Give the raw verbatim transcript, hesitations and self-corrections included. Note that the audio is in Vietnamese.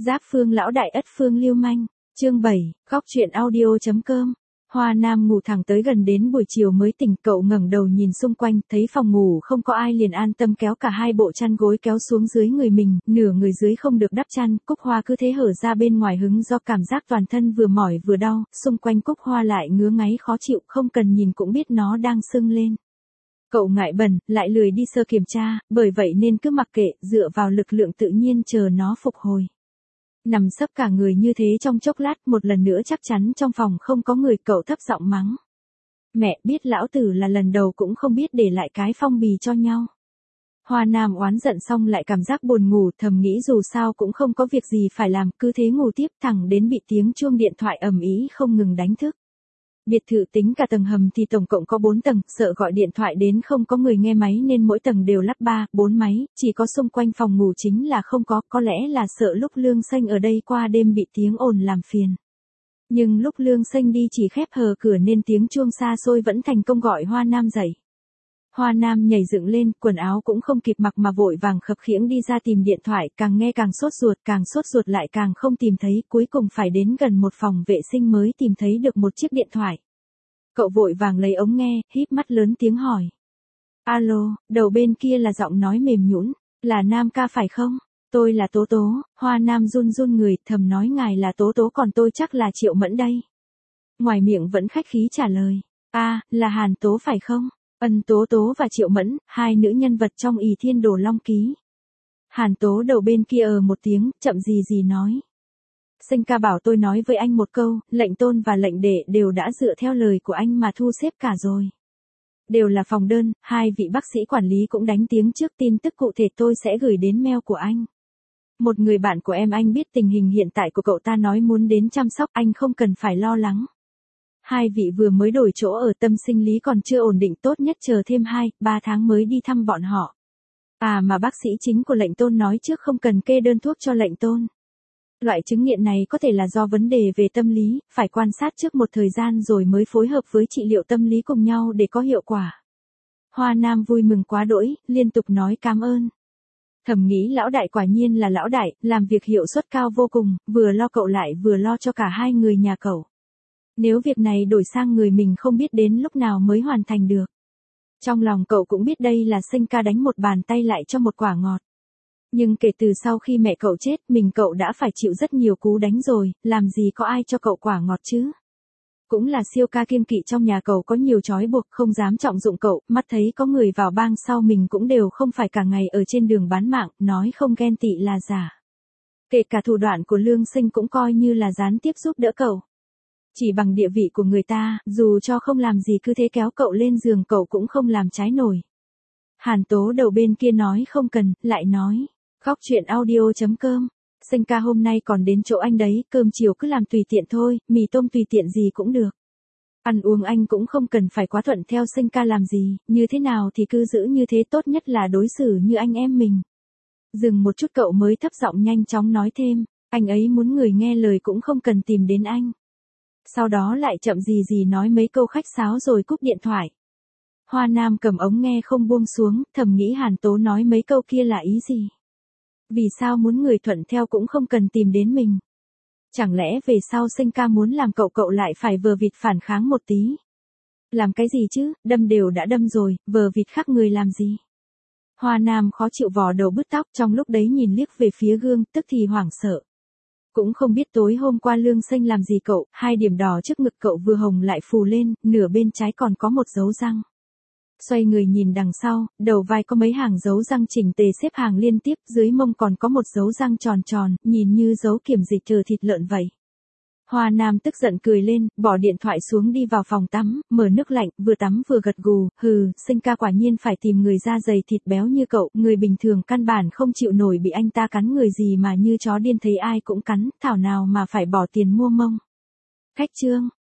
Giáp phương lão đại ất phương lưu manh. Chương bảy, góc truyện audio.com. Hoa Nam ngủ thẳng tới gần đến buổi chiều mới tỉnh, cậu ngẩng đầu nhìn xung quanh, thấy phòng ngủ không có ai liền an tâm kéo cả hai bộ chăn gối kéo xuống dưới người mình, nửa người dưới không được đắp chăn, Cúc Hoa cứ thế hở ra bên ngoài hứng do cảm giác toàn thân vừa mỏi vừa đau, xung quanh Cúc Hoa lại ngứa ngáy khó chịu, không cần nhìn cũng biết nó đang sưng lên. Cậu ngại bẩn, lại lười đi sơ kiểm tra, bởi vậy nên cứ mặc kệ, dựa vào lực lượng tự nhiên chờ nó phục hồi. Nằm sấp cả người như thế trong chốc lát, một lần nữa chắc chắn trong phòng không có người, cậu thấp giọng mắng. Mẹ, biết lão tử là lần đầu cũng không biết để lại cái phong bì cho nhau. Hoa Nam oán giận xong lại cảm giác buồn ngủ, thầm nghĩ dù sao cũng không có việc gì phải làm, cứ thế ngủ tiếp thẳng đến bị tiếng chuông điện thoại ầm ĩ không ngừng đánh thức. Biệt thự tính cả tầng hầm thì tổng cộng có bốn tầng, sợ gọi điện thoại đến không có người nghe máy nên mỗi tầng đều lắp ba, bốn máy, chỉ có xung quanh phòng ngủ chính là không có, có lẽ là sợ lúc Lương Xanh ở đây qua đêm bị tiếng ồn làm phiền. Nhưng lúc Lương Xanh đi chỉ khép hờ cửa nên tiếng chuông xa xôi vẫn thành công gọi Hoa Nam dậy. Hoa Nam nhảy dựng lên, quần áo cũng không kịp mặc mà vội vàng khập khiễng đi ra tìm điện thoại, càng nghe càng sốt ruột, càng sốt ruột lại càng không tìm thấy, cuối cùng phải đến gần một phòng vệ sinh mới tìm thấy được một chiếc điện thoại. Cậu vội vàng lấy ống nghe, híp mắt lớn tiếng hỏi. Alo, đầu bên kia là giọng nói mềm nhũn, là Nam ca phải không? Tôi là Tố Tố. Hoa Nam run run người, thầm nói ngài là Tố Tố còn tôi chắc là Triệu Mẫn đây. Ngoài miệng vẫn khách khí trả lời. A, à, là Hàn Tố phải không? Ân Tố Tố và Triệu Mẫn, hai nữ nhân vật trong Ỷ Thiên Đồ Long Ký. Hàn Tố đầu bên kia ờ một tiếng, chậm gì gì nói. Sinh ca bảo tôi nói với anh một câu, lệnh tôn và lệnh đệ đều đã dựa theo lời của anh mà thu xếp cả rồi. Đều là phòng đơn, hai vị bác sĩ quản lý cũng đánh tiếng trước, tin tức cụ thể tôi sẽ gửi đến mail của anh. Một người bạn của em anh biết tình hình hiện tại của cậu ta nói muốn đến chăm sóc, anh không cần phải lo lắng. Hai vị vừa mới đổi chỗ ở, tâm sinh lý còn chưa ổn định, tốt nhất chờ thêm hai, ba tháng mới đi thăm bọn họ. À mà bác sĩ chính của lệnh tôn nói trước không cần kê đơn thuốc cho lệnh tôn. Loại chứng nghiện này có thể là do vấn đề về tâm lý, phải quan sát trước một thời gian rồi mới phối hợp với trị liệu tâm lý cùng nhau để có hiệu quả. Hoa Nam vui mừng quá đỗi, liên tục nói cảm ơn. Thầm nghĩ lão đại quả nhiên là lão đại, làm việc hiệu suất cao vô cùng, vừa lo cậu lại vừa lo cho cả hai người nhà cậu. Nếu việc này đổi sang người mình không biết đến lúc nào mới hoàn thành được. Trong lòng cậu cũng biết đây là Sinh ca đánh một bàn tay lại cho một quả ngọt. Nhưng kể từ sau khi mẹ cậu chết, mình cậu đã phải chịu rất nhiều cú đánh rồi, làm gì có ai cho cậu quả ngọt chứ. Cũng là siêu ca kiêng kỵ trong nhà cậu có nhiều trói buộc, không dám trọng dụng cậu, mắt thấy có người vào bang sau mình cũng đều không phải cả ngày ở trên đường bán mạng, nói không ghen tị là giả. Kể cả thủ đoạn của Lương Sinh cũng coi như là gián tiếp giúp đỡ cậu. Chỉ bằng địa vị của người ta, dù cho không làm gì cứ thế kéo cậu lên giường cậu cũng không làm trái nổi. Hàn Tố đầu bên kia nói không cần, lại nói. Góc truyện audio.com. Sinh ca hôm nay còn đến chỗ anh đấy, cơm chiều cứ làm tùy tiện thôi, mì tôm tùy tiện gì cũng được. Ăn uống anh cũng không cần phải quá thuận theo Sinh ca làm gì, như thế nào thì cứ giữ như thế, tốt nhất là đối xử như anh em mình. Dừng một chút cậu mới thấp giọng nhanh chóng nói thêm, anh ấy muốn người nghe lời cũng không cần tìm đến anh. Sau đó lại chậm gì gì nói mấy câu khách sáo rồi cúp điện thoại. Hoa Nam cầm ống nghe không buông xuống, thầm nghĩ Hàn Tố nói mấy câu kia là ý gì? Vì sao muốn người thuận theo cũng không cần tìm đến mình? Chẳng lẽ về sau Sinh ca muốn làm cậu cậu lại phải vờ vịt phản kháng một tí? Làm cái gì chứ, đâm đều đã đâm rồi, vờ vịt khác người làm gì? Hoa Nam khó chịu vò đầu bứt tóc, trong lúc đấy nhìn liếc về phía gương, tức thì hoảng sợ. Cũng không biết tối hôm qua Lương Xanh làm gì cậu, hai điểm đỏ trước ngực cậu vừa hồng lại phù lên, nửa bên trái còn có một dấu răng. Xoay người nhìn đằng sau, đầu vai có mấy hàng dấu răng chỉnh tề xếp hàng liên tiếp, dưới mông còn có một dấu răng tròn tròn, nhìn như dấu kiểm dịch chờ thịt lợn vậy. Hoa Nam tức giận cười lên, bỏ điện thoại xuống đi vào phòng tắm, mở nước lạnh, vừa tắm vừa gật gù, hừ, Sinh ca quả nhiên phải tìm người da dày thịt béo như cậu, người bình thường căn bản không chịu nổi bị anh ta cắn người gì mà như chó điên thấy ai cũng cắn, thảo nào mà phải bỏ tiền mua mông. Khách trương,